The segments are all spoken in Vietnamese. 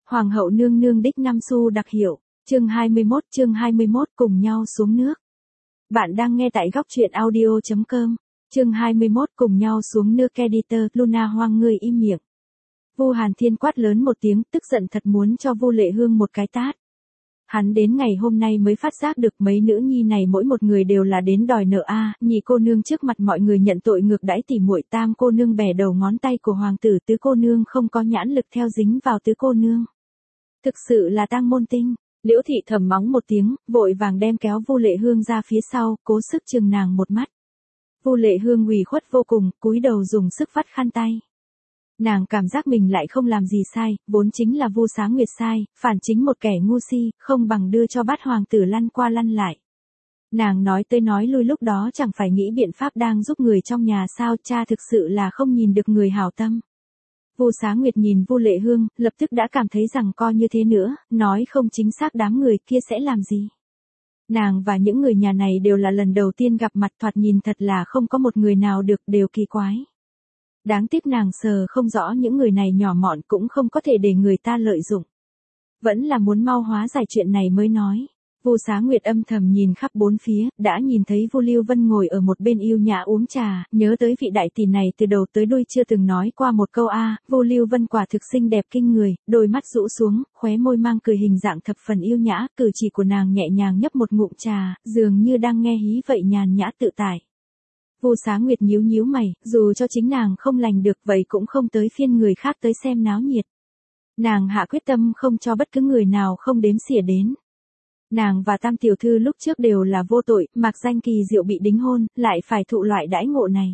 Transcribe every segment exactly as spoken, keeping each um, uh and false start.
Hoàng hậu nương nương đích năm xu đặc hiệu, chương hai mươi mốt, chương hai mươi mốt cùng nhau xuống nước. Bạn đang nghe tại góc truyện audio chấm com, chương hai mươi mốt cùng nhau xuống nước. Editor Luna Hoang, người im miệng. Vu Hàn Thiên quát lớn một tiếng, tức giận thật muốn cho Vu Lệ Hương một cái tát. Hắn đến ngày hôm nay mới phát giác được mấy nữ nhi này mỗi một người đều là đến đòi nợ a. À, nhị cô nương trước mặt mọi người nhận tội ngược đãi tỉ muội, tam cô nương bẻ đầu ngón tay của hoàng tử, tứ cô nương không có nhãn lực theo dính vào tứ cô nương. Thực sự là tang môn tinh. Liễu thị thầm mắng một tiếng, vội vàng đem kéo Vu Lệ Hương ra phía sau, cố sức chừng nàng một mắt. Vu Lệ Hương ủy khuất vô cùng, cúi đầu dùng sức vắt khăn tay. Nàng cảm giác mình lại không làm gì sai, vốn chính là Vu Sáng Nguyệt sai, phản chính một kẻ ngu si, không bằng đưa cho bát hoàng tử lăn qua lăn lại. Nàng nói tới nói lui lúc đó chẳng phải nghĩ biện pháp đang giúp người trong nhà sao, cha thực sự là không nhìn được người hảo tâm. Vu Sáng Nguyệt nhìn Vu Lệ Hương, lập tức đã cảm thấy rằng coi như thế nữa, nói không chính xác đám người kia sẽ làm gì. Nàng và những người nhà này đều là lần đầu tiên gặp mặt, thoạt nhìn thật là không có một người nào được, đều kỳ quái. Đáng tiếc nàng sờ không rõ những người này nhỏ mọn cũng không có thể để người ta lợi dụng. Vẫn là muốn mau hóa giải chuyện này mới nói. Vu Sáng Nguyệt âm thầm nhìn khắp bốn phía, đã nhìn thấy Vu Lưu Vân ngồi ở một bên yêu nhã uống trà, nhớ tới vị đại tỷ này từ đầu tới đuôi chưa từng nói qua một câu a. Vu Lưu Vân quả thực xinh đẹp kinh người, đôi mắt rũ xuống, khóe môi mang cười hình dạng thập phần yêu nhã, cử chỉ của nàng nhẹ nhàng nhấp một ngụm trà, dường như đang nghe hí vậy nhàn nhã tự tại. Vu Sáng Nguyệt nhíu nhíu mày, dù cho chính nàng không lành được vậy cũng không tới phiên người khác tới xem náo nhiệt. Nàng hạ quyết tâm không cho bất cứ người nào không đếm xỉa đến. Nàng và Tam tiểu thư lúc trước đều là vô tội, mặc danh kỳ diệu bị đính hôn, lại phải thụ loại đãi ngộ này.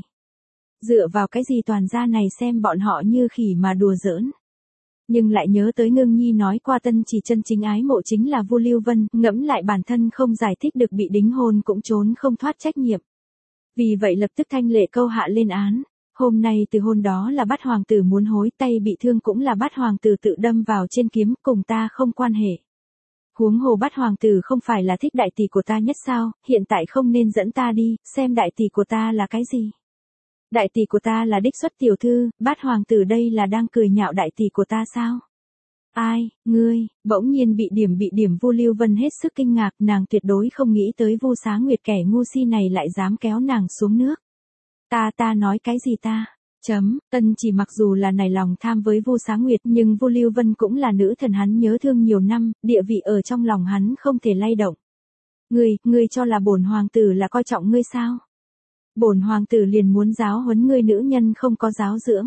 Dựa vào cái gì toàn gia này xem bọn họ như khỉ mà đùa giỡn. Nhưng lại nhớ tới Ngưng Nhi nói qua tân chỉ chân chính ái mộ chính là Vu Lưu Vân, ngẫm lại bản thân không giải thích được bị đính hôn cũng trốn không thoát trách nhiệm. Vì vậy lập tức thanh lệ câu hạ lên án. Hôm nay từ hôn đó là bát hoàng tử muốn hối, tay bị thương cũng là bát hoàng tử tự đâm vào trên kiếm, cùng ta không quan hệ. Huống hồ bát hoàng tử không phải là thích đại tỷ của ta nhất sao, hiện tại không nên dẫn ta đi, xem đại tỷ của ta là cái gì. Đại tỷ của ta là đích xuất tiểu thư, bát hoàng tử đây là đang cười nhạo đại tỷ của ta sao? Ai, ngươi, bỗng nhiên bị điểm bị điểm. Vu Lưu Vân hết sức kinh ngạc, nàng tuyệt đối không nghĩ tới Vu Sáng Nguyệt kẻ ngu si này lại dám kéo nàng xuống nước. Ta ta nói cái gì ta? Chấm, tân chỉ mặc dù là nảy lòng tham với Vu Sáng Nguyệt nhưng Vu Lưu Vân cũng là nữ thần hắn nhớ thương nhiều năm, địa vị ở trong lòng hắn không thể lay động. Ngươi, ngươi cho là bổn hoàng tử là coi trọng ngươi sao? Bổn hoàng tử liền muốn giáo huấn ngươi nữ nhân không có giáo dưỡng.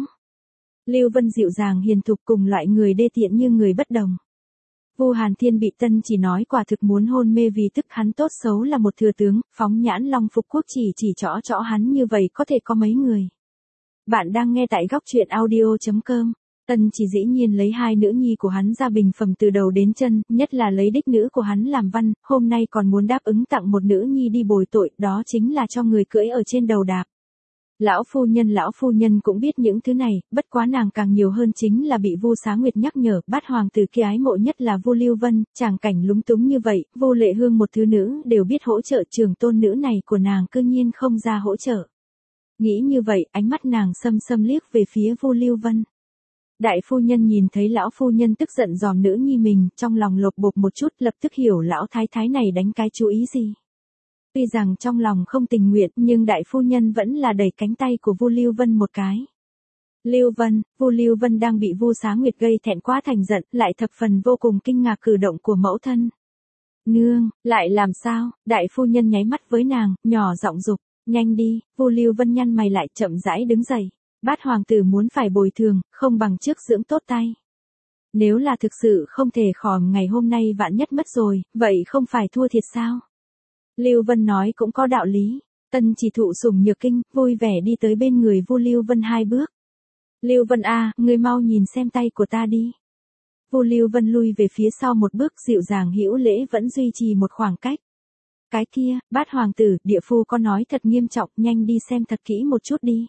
Lưu Vân dịu dàng hiền thục, cùng loại người đê tiện như người bất đồng. Vu Hàn Thiên bị tân chỉ nói quả thực muốn hôn mê, vì tức hắn tốt xấu là một thừa tướng, phóng nhãn Long Phục Quốc chỉ chỉ trõ trõ hắn như vậy có thể có mấy người. Bạn đang nghe tại góc truyện audio chấm com. Tân chỉ dĩ nhiên lấy hai nữ nhi của hắn ra bình phẩm từ đầu đến chân, nhất là lấy đích nữ của hắn làm văn, hôm nay còn muốn đáp ứng tặng một nữ nhi đi bồi tội, đó chính là cho người cưỡi ở trên đầu đạp. Lão phu nhân lão phu nhân cũng biết những thứ này, bất quá nàng càng nhiều hơn chính là bị Vu Sáng Nguyệt nhắc nhở, bát hoàng tử kia ái mộ nhất là Vu Lưu Vân, tràng cảnh lúng túng như vậy, Vu Lệ Hương một thứ nữ đều biết hỗ trợ, trường tôn nữ này của nàng cư nhiên không ra hỗ trợ. Nghĩ như vậy, ánh mắt nàng xâm xâm liếc về phía Vu Lưu Vân. Đại phu nhân nhìn thấy lão phu nhân tức giận giòm nữ nhi mình, trong lòng lột bột một chút, lập tức hiểu lão thái thái này đánh cái chú ý gì. Tuy rằng trong lòng không tình nguyện, nhưng đại phu nhân vẫn là đẩy cánh tay của Vu Lưu Vân một cái. Lưu Vân, Vu Lưu Vân đang bị Vu Sáng Nguyệt gây thẹn quá thành giận, lại thập phần vô cùng kinh ngạc cử động của mẫu thân. Nương, lại làm sao? Đại phu nhân nháy mắt với nàng, nhỏ giọng dục, nhanh đi. Vu Lưu Vân nhăn mày lại, chậm rãi đứng dậy. Bát hoàng tử muốn phải bồi thường, không bằng trước dưỡng tốt tay. Nếu là thực sự không thể khòm ngày hôm nay vạn nhất mất rồi, vậy không phải thua thiệt sao? Lưu Vân nói cũng có đạo lý. Tân chỉ thụ sủng nhược kinh, vui vẻ đi tới bên người Vu Lưu Vân hai bước. Lưu Vân a, ngươi mau nhìn xem tay của ta đi. Vu Lưu Vân lui về phía sau một bước, dịu dàng hữu lễ vẫn duy trì một khoảng cách. Cái kia, bát hoàng tử, địa phu có nói thật nghiêm trọng, nhanh đi xem thật kỹ một chút đi.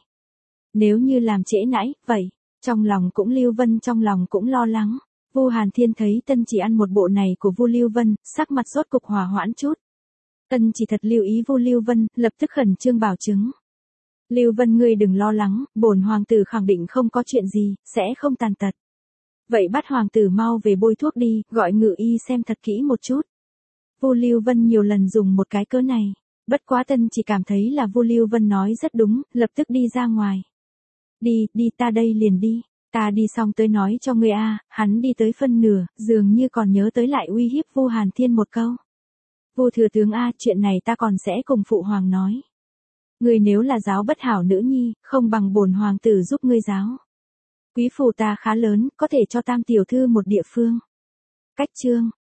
Nếu như làm trễ nãy, vậy, trong lòng cũng Lưu Vân trong lòng cũng lo lắng. Vu Hàn Thiên thấy tân chỉ ăn một bộ này của Vu Lưu Vân, sắc mặt rốt cục hòa hoãn chút. Tân chỉ thật lưu ý Vu Lưu Vân, lập tức khẩn trương bảo chứng. Lưu Vân ngươi đừng lo lắng, bổn hoàng tử khẳng định không có chuyện gì, sẽ không tàn tật. Vậy bắt hoàng tử mau về bôi thuốc đi, gọi ngự y xem thật kỹ một chút. Vu Lưu Vân nhiều lần dùng một cái cớ này, bất quá Tân chỉ cảm thấy là Vu Lưu Vân nói rất đúng, lập tức đi ra ngoài. Đi, đi ta đây liền đi, ta đi xong tới nói cho ngươi a. Hắn đi tới phân nửa, dường như còn nhớ tới lại uy hiếp Vu Hàn Thiên một câu. Vu thừa tướng a, chuyện này ta còn sẽ cùng phụ hoàng nói. Ngươi nếu là giáo bất hảo nữ nhi, không bằng bổn hoàng tử giúp ngươi giáo. Quý phủ ta khá lớn, có thể cho tam tiểu thư một địa phương. Cách chương